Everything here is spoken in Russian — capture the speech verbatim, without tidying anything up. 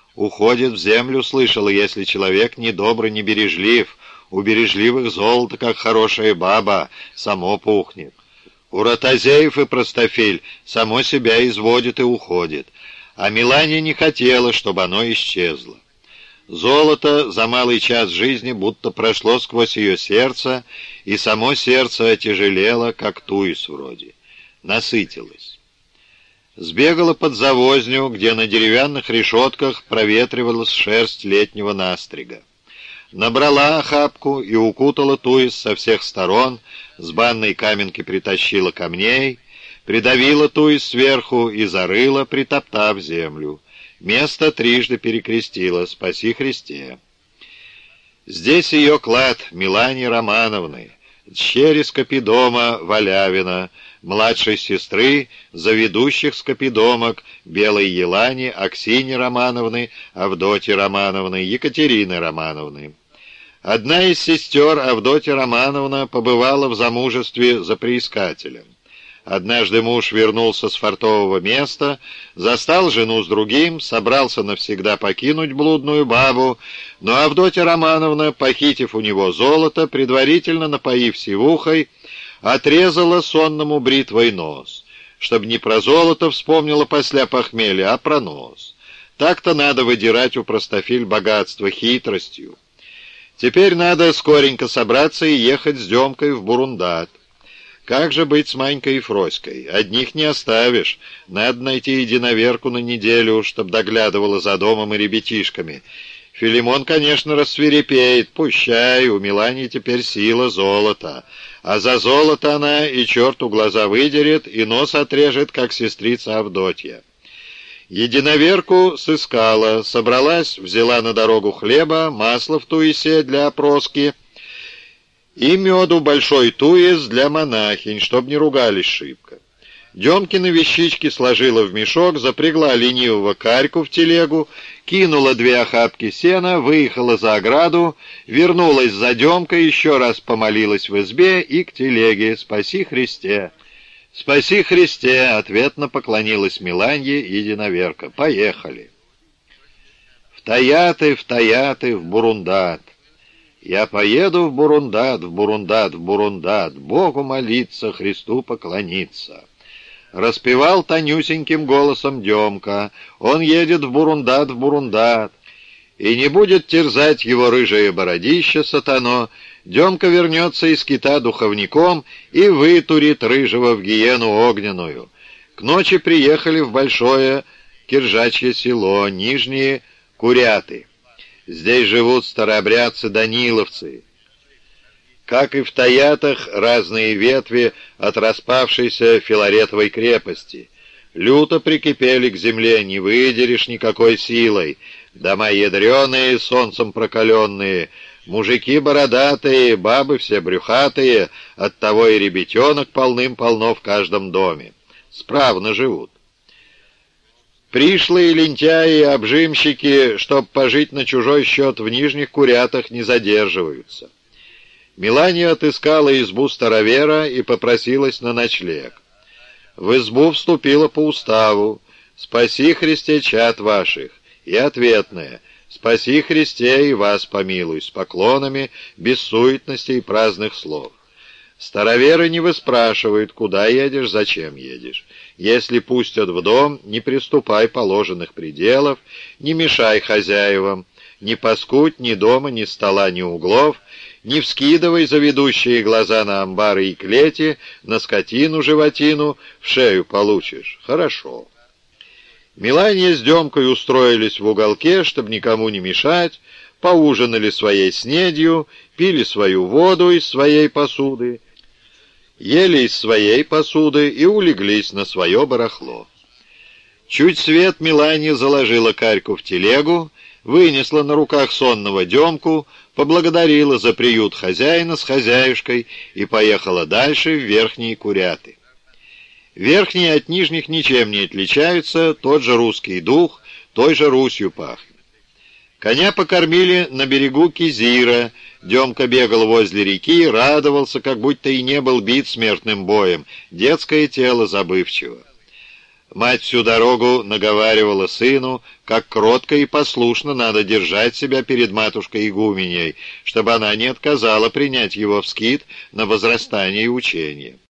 Уходит в землю, слышала, если человек не добр, не бережлив. У бережливых золото, как хорошая баба, само пухнет. У ротозеев и простофиль само себя изводит и уходит. А Мелания не хотела, чтобы оно исчезло. Золото за малый час жизни будто прошло сквозь ее сердце, и само сердце отяжелело, как туис вроде. Насытилось. Сбегала под завозню, где на деревянных решетках проветривалась шерсть летнего настрига. Набрала охапку и укутала туис со всех сторон, с банной каменки притащила камней, придавила туис сверху и зарыла, притоптав землю. Место трижды перекрестила: «Спаси Христе». Здесь ее клад Мелании Романовны, дщери Скопидома Валявина, младшей сестры заведущих скопидомок Белой Елани, Аксини Романовны, Авдотьи Романовны, Екатерины Романовны. Одна из сестер, Авдотья Романовна, побывала в замужестве за приискателем. Однажды муж вернулся с фартового места, застал жену с другим, собрался навсегда покинуть блудную бабу, но Авдотья Романовна, похитив у него золото, предварительно напоив сивухой, отрезала сонному бритвой нос, чтобы не про золото вспомнила после похмелья, а про нос. Так-то надо выдирать у простофиль богатство хитростью. Теперь надо скоренько собраться и ехать с Демкой в Бурундат. Как же быть с Манькой и Фроськой? Одних не оставишь. Надо найти единоверку на неделю, чтоб доглядывала за домом и ребятишками. Филимон, конечно, рассвирепеет. Пущай, у Мелании теперь сила золота. А за золото она и черту глаза выдерет, и нос отрежет, как сестрица Авдотья. Единоверку сыскала, собралась, взяла на дорогу хлеба, масло в туисе для опроски и меду большой туис для монахинь, чтоб не ругались шибко. Демкины вещички сложила в мешок, запрягла ленивого Карьку в телегу, кинула две охапки сена, выехала за ограду, вернулась за Демкой, еще раз помолилась в избе и к телеге: «Спаси Христе». «Спаси Христе!» — ответно поклонилась Меланье единоверка. «Поехали!» В Таяты, в Таяты, в Бурундат. Я поеду в Бурундат, в Бурундат, в Бурундат, Богу молиться, Христу поклониться. Распевал тонюсеньким голосом Демка. Он едет в Бурундат, в Бурундат. И не будет терзать его рыжее бородище сатано. Демка вернется из кита духовником и вытурит рыжего в гиену огненную. К ночи приехали в большое киржачье село, Нижние Куряты. Здесь живут старообрядцы-даниловцы. Как и в Таятах, разные ветви от распавшейся Филаретовой крепости. Люто прикипели к земле, не выдерешь никакой силой. Дома ядреные, солнцем прокаленные, мужики бородатые, бабы все брюхатые, оттого и ребятенок полным-полно в каждом доме. Справно живут. Пришлые лентяи и обжимщики, чтоб пожить на чужой счет, в Нижних Курятах не задерживаются. Мелания отыскала избу старовера и попросилась на ночлег. В избу вступила по уставу: «Спаси Христе чад ваших», и ответная: «Спаси Христе и вас помилуй», с поклонами, без суетности и праздных слов. Староверы не выспрашивают, куда едешь, зачем едешь. Если пустят в дом, не приступай положенных пределов, не мешай хозяевам, не паскудь ни дома, ни стола, ни углов, не вскидывай заведущие глаза на амбары и клети, на скотину-животину, в шею получишь. Хорошо. Мелания с Демкой устроились в уголке, чтобы никому не мешать, поужинали своей снедью, пили свою воду из своей посуды, ели из своей посуды и улеглись на свое барахло. Чуть свет Мелания заложила Карьку в телегу, вынесла на руках сонного Демку, поблагодарила за приют хозяина с хозяюшкой и поехала дальше в Верхние Куряты. Верхние от нижних ничем не отличаются, тот же русский дух, той же Русью пахнет. Коня покормили на берегу Кизира. Демка бегал возле реки, радовался, как будто и не был бит смертным боем, детское тело забывчиво. Мать всю дорогу наговаривала сыну, как кротко и послушно надо держать себя перед матушкой-игуменей, чтобы она не отказала принять его в скит на возрастание и учение.